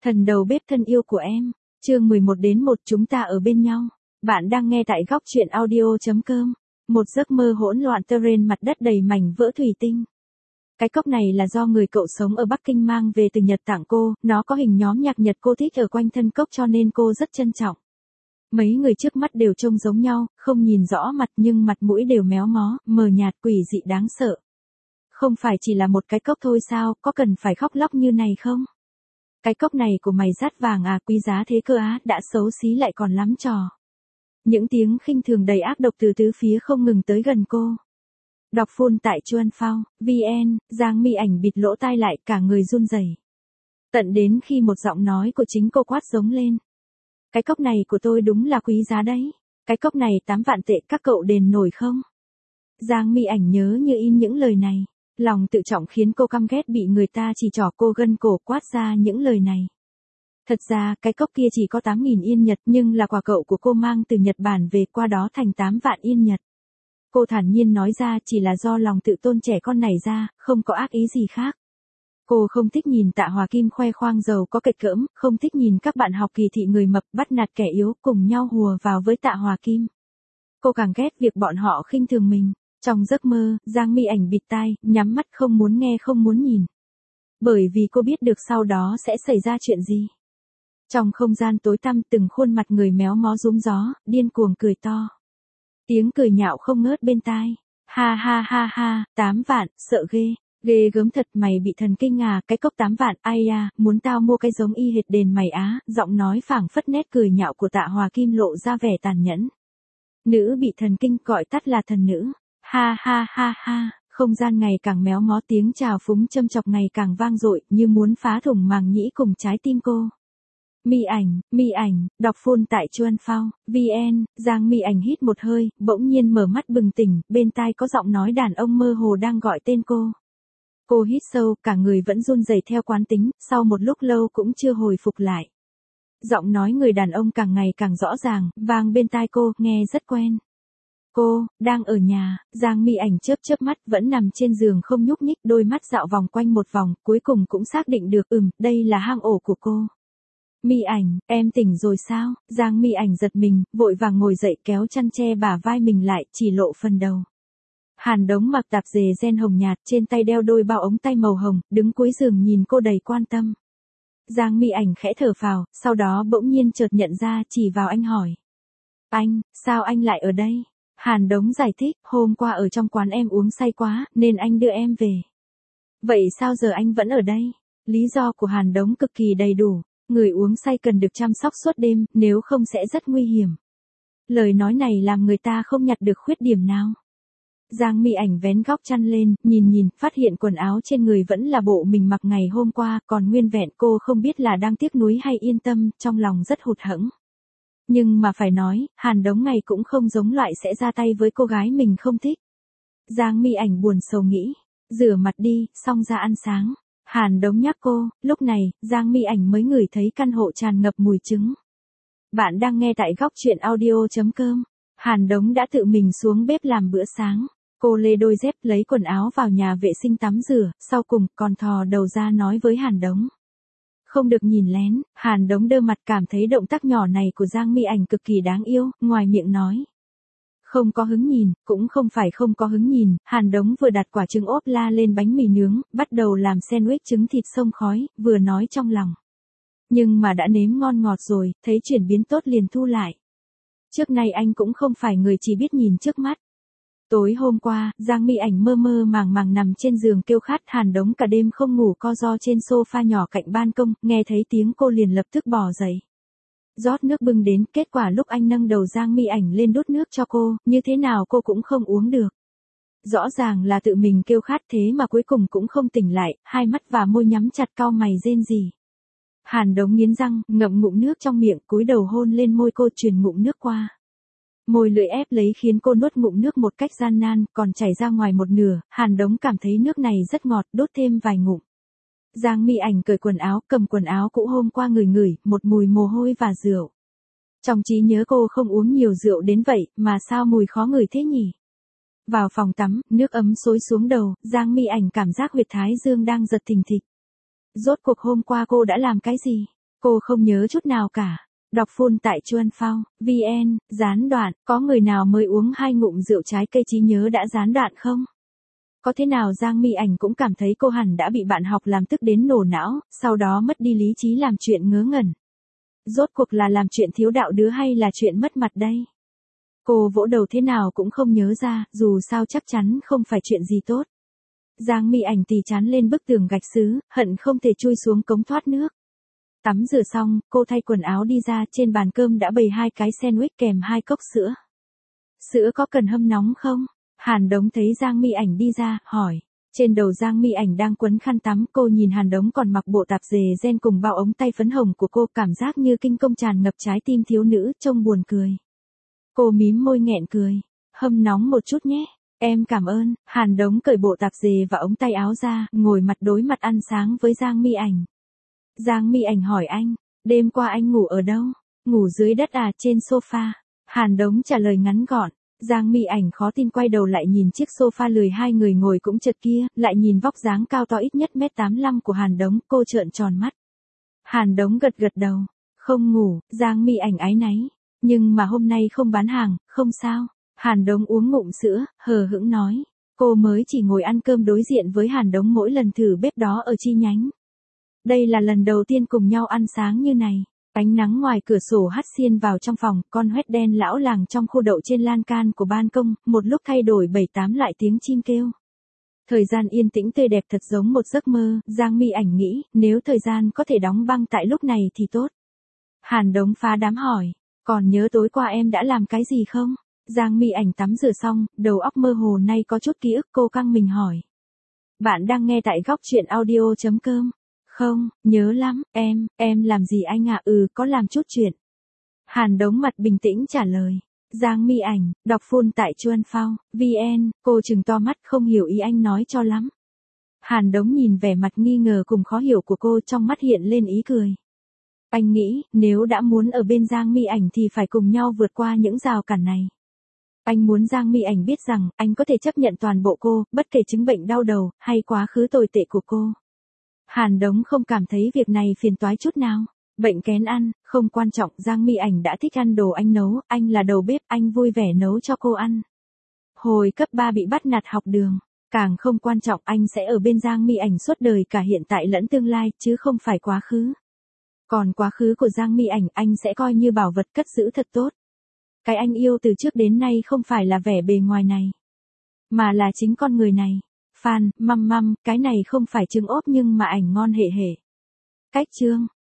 Thần đầu bếp thân yêu của em, chương 11-1 chúng ta ở bên nhau. Bạn đang nghe tại góc truyện audio.com. Một giấc mơ hỗn loạn terrain mặt đất đầy mảnh vỡ thủy tinh. Cái cốc này là do người cậu sống ở Bắc Kinh mang về từ Nhật tặng cô, nó có hình nhóm nhạc Nhật cô thích ở quanh thân cốc cho nên cô rất trân trọng. Mấy người trước mắt đều trông giống nhau, không nhìn rõ mặt nhưng mặt mũi đều méo mó, mờ nhạt quỷ dị đáng sợ. Không phải chỉ là một cái cốc thôi sao, có cần phải khóc lóc như này không? Cái cốc này của mày rát vàng à, quý giá thế cơ á, đã xấu xí lại còn lắm trò. Những tiếng khinh thường đầy ác độc từ tứ phía không ngừng tới gần cô. Đọc full tại Chuan Phao, VN, Giang Mi Ảnh bịt lỗ tai lại cả người run rẩy. Tận đến khi một giọng nói của chính cô quát giống lên. Cái cốc này của tôi đúng là quý giá đấy. Cái cốc này 8 vạn tệ, các cậu đền nổi không? Giang Mi Ảnh nhớ như in những lời này. Lòng tự trọng khiến cô căm ghét bị người ta chỉ trỏ cô gân cổ quát ra những lời này. Thật ra cái cốc kia chỉ có 8.000 yên Nhật nhưng là quà cậu của cô mang từ Nhật Bản về, qua đó thành 8 vạn yên Nhật. Cô thản nhiên nói ra chỉ là do lòng tự tôn trẻ con này ra, không có ác ý gì khác. Cô không thích nhìn Tạ Hòa Kim khoe khoang giàu có kịch cỡm, không thích nhìn các bạn học kỳ thị người mập bắt nạt kẻ yếu cùng nhau hùa vào với Tạ Hòa Kim. Cô càng ghét việc bọn họ khinh thường mình. Trong giấc mơ, Giang Mi Ảnh bịt tai, nhắm mắt không muốn nghe không muốn nhìn. Bởi vì cô biết được sau đó sẽ xảy ra chuyện gì. Trong không gian tối tăm từng khuôn mặt người méo mó rúm gió, điên cuồng cười to. Tiếng cười nhạo không ngớt bên tai. Ha ha ha ha, 8 vạn, sợ ghê. Ghê gớm thật, mày bị thần kinh à, cái cốc 8 vạn, ai à, muốn tao mua cái giống y hệt đền mày á, giọng nói phảng phất nét cười nhạo của Tạ Hòa Kim lộ ra vẻ tàn nhẫn. Nữ bị thần kinh gọi tắt là thần nữ. Ha ha ha ha, không gian ngày càng méo mó, tiếng chào phúng châm chọc ngày càng vang dội như muốn phá thủng màng nhĩ cùng trái tim cô. Mi ảnh, đọc full tại Chuan Phao, VN, Giang Mi Ảnh hít một hơi, bỗng nhiên mở mắt bừng tỉnh, bên tai có giọng nói đàn ông mơ hồ đang gọi tên cô. Cô hít sâu, cả người vẫn run rẩy theo quán tính, sau một lúc lâu cũng chưa hồi phục lại. Giọng nói người đàn ông càng ngày càng rõ ràng, vang bên tai cô, nghe rất quen. Cô, đang ở nhà, Giang Mi Ảnh chớp chớp mắt vẫn nằm trên giường không nhúc nhích, đôi mắt dạo vòng quanh một vòng, cuối cùng cũng xác định được, đây là hang ổ của cô. Mi Ảnh, em tỉnh rồi sao? Giang Mi Ảnh giật mình, vội vàng ngồi dậy kéo chăn che bả vai mình lại, chỉ lộ phần đầu. Hàn Đống mặc tạp dề ren hồng nhạt, trên tay đeo đôi bao ống tay màu hồng, đứng cuối giường nhìn cô đầy quan tâm. Giang Mi Ảnh khẽ thở phào, sau đó bỗng nhiên chợt nhận ra, chỉ vào anh hỏi. Anh, sao anh lại ở đây? Hàn Đống giải thích, hôm qua ở trong quán em uống say quá, nên anh đưa em về. Vậy sao giờ anh vẫn ở đây? Lý do của Hàn Đống cực kỳ đầy đủ, người uống say cần được chăm sóc suốt đêm, nếu không sẽ rất nguy hiểm. Lời nói này làm người ta không nhặt được khuyết điểm nào. Giang Mi Ảnh vén góc chăn lên, nhìn, phát hiện quần áo trên người vẫn là bộ mình mặc ngày hôm qua, còn nguyên vẹn. Cô không biết là đang tiếc nuối hay yên tâm, trong lòng rất hụt hẫng. Nhưng mà phải nói, Hàn Đống ngày cũng không giống loại sẽ ra tay với cô gái mình không thích. Giang Mi Ảnh buồn sầu nghĩ, rửa mặt đi, xong ra ăn sáng. Hàn Đống nhắc cô, lúc này, Giang Mi Ảnh mới ngửi thấy căn hộ tràn ngập mùi trứng. Bạn đang nghe tại góc truyện audio.com. Hàn Đống đã tự mình xuống bếp làm bữa sáng. Cô lê đôi dép lấy quần áo vào nhà vệ sinh tắm rửa, sau cùng còn thò đầu ra nói với Hàn Đống. Không được nhìn lén. Hàn Đống đơ mặt cảm thấy động tác nhỏ này của Giang Mi Ảnh cực kỳ đáng yêu, ngoài miệng nói. Không có hứng nhìn, cũng không phải không có hứng nhìn, Hàn Đống vừa đặt quả trứng ốp la lên bánh mì nướng, bắt đầu làm sandwich trứng thịt xông khói, vừa nói trong lòng. Nhưng mà đã nếm ngon ngọt rồi, thấy chuyển biến tốt liền thu lại. Trước nay anh cũng không phải người chỉ biết nhìn trước mắt. Tối hôm qua, Giang Mi Ảnh mơ mơ màng nằm trên giường kêu khát. Hàn Đống cả đêm không ngủ co ro trên sofa nhỏ cạnh ban công, nghe thấy tiếng cô liền lập tức bò dậy. Rót nước bưng đến, kết quả lúc anh nâng đầu Giang Mi Ảnh lên đút nước cho cô, như thế nào cô cũng không uống được. Rõ ràng là tự mình kêu khát thế mà cuối cùng cũng không tỉnh lại, hai mắt và môi nhắm chặt cau mày rên rỉ. Hàn Đống nghiến răng, ngậm ngụm nước trong miệng, cúi đầu hôn lên môi cô, truyền ngụm nước qua. Môi lưỡi ép lấy khiến cô nuốt ngụm nước một cách gian nan, còn chảy ra ngoài một nửa. Hàn Đống cảm thấy nước này rất ngọt, đốt thêm vài ngụm. Giang Mi Ảnh cởi quần áo, cầm quần áo cũ hôm qua ngửi, một mùi mồ hôi và rượu. Trong trí nhớ cô không uống nhiều rượu đến vậy, mà sao mùi khó ngửi thế nhỉ? Vào phòng tắm, nước ấm xối xuống đầu, Giang Mi Ảnh cảm giác huyệt thái dương đang giật thình thịch. Rốt cuộc hôm qua cô đã làm cái gì? Cô không nhớ chút nào cả. Đọc full tại Chuan Phao, VN, gián đoạn, có người nào mới uống 2 ngụm rượu trái cây trí nhớ đã gián đoạn không? Có thế nào Giang Mi Ảnh cũng cảm thấy cô hẳn đã bị bạn học làm tức đến nổ não, sau đó mất đi lý trí làm chuyện ngớ ngẩn. Rốt cuộc là làm chuyện thiếu đạo đức hay là chuyện mất mặt đây? Cô vỗ đầu thế nào cũng không nhớ ra, dù sao chắc chắn không phải chuyện gì tốt. Giang Mi Ảnh tì chán lên bức tường gạch sứ, hận không thể chui xuống cống thoát nước. Tắm rửa xong, cô thay quần áo đi ra, trên bàn cơm đã bày 2 cái sandwich kèm 2 cốc sữa. Sữa có cần hâm nóng không? Hàn Đống thấy Giang Mi Ảnh đi ra, hỏi. Trên đầu Giang Mi Ảnh đang quấn khăn tắm, cô nhìn Hàn Đống còn mặc bộ tạp dề ren cùng bao ống tay phấn hồng của cô, cảm giác như kinh công tràn ngập trái tim thiếu nữ, trông buồn cười. Cô mím môi nghẹn cười. Hâm nóng một chút nhé. Em cảm ơn. Hàn Đống cởi bộ tạp dề và ống tay áo ra, ngồi mặt đối mặt ăn sáng với Giang Mi Ảnh. Giang Mi Ảnh hỏi anh, đêm qua anh ngủ ở đâu? Ngủ dưới đất à, trên sofa? Hàn Đống trả lời ngắn gọn. Giang Mi Ảnh khó tin quay đầu lại nhìn chiếc sofa lười 2 người ngồi cũng chật kia, lại nhìn vóc dáng cao to ít nhất 1m85 của Hàn Đống, cô trợn tròn mắt. Hàn Đống gật gật đầu. Không ngủ. Giang Mi Ảnh áy náy. Nhưng mà hôm nay không bán hàng, không sao. Hàn Đống uống ngụm sữa, hờ hững nói. Cô mới chỉ ngồi ăn cơm đối diện với Hàn Đống mỗi lần thử bếp đó ở chi nhánh. Đây là lần đầu tiên cùng nhau ăn sáng như này. Ánh nắng ngoài cửa sổ hắt xiên vào trong phòng, con huét đen lão làng trong khu đậu trên lan can của ban công, một lúc thay đổi 7-8 lại tiếng chim kêu. Thời gian yên tĩnh tươi đẹp thật giống một giấc mơ, Giang Mi Ảnh nghĩ, nếu thời gian có thể đóng băng tại lúc này thì tốt. Hàn Đống phá đám hỏi, còn nhớ tối qua em đã làm cái gì không? Giang Mi Ảnh tắm rửa xong, đầu óc mơ hồ nay có chút ký ức, cô căng mình hỏi. Bạn đang nghe tại góc truyện audio.com. Không, nhớ lắm, em làm gì anh ạ? Có làm chút chuyện. Hàn Đống mặt bình tĩnh trả lời. Giang Mi Ảnh, đọc full tại Chuan Phao, VN, cô trừng to mắt không hiểu ý anh nói cho lắm. Hàn Đống nhìn vẻ mặt nghi ngờ cùng khó hiểu của cô, trong mắt hiện lên ý cười. Anh nghĩ, nếu đã muốn ở bên Giang Mi Ảnh thì phải cùng nhau vượt qua những rào cản này. Anh muốn Giang Mi Ảnh biết rằng, anh có thể chấp nhận toàn bộ cô, bất kể chứng bệnh đau đầu, hay quá khứ tồi tệ của cô. Hàn Đống không cảm thấy việc này phiền toái chút nào. Bệnh kén ăn, không quan trọng, Giang Mi Ảnh đã thích ăn đồ anh nấu, anh là đầu bếp, anh vui vẻ nấu cho cô ăn. Hồi cấp 3 bị bắt nạt học đường, càng không quan trọng, anh sẽ ở bên Giang Mi Ảnh suốt đời cả hiện tại lẫn tương lai, chứ không phải quá khứ. Còn quá khứ của Giang Mi Ảnh, anh sẽ coi như bảo vật cất giữ thật tốt. Cái anh yêu từ trước đến nay không phải là vẻ bề ngoài này, mà là chính con người này. Phan, măm, cái này không phải trứng ốp nhưng mà ảnh ngon hệ hệ. Cách chương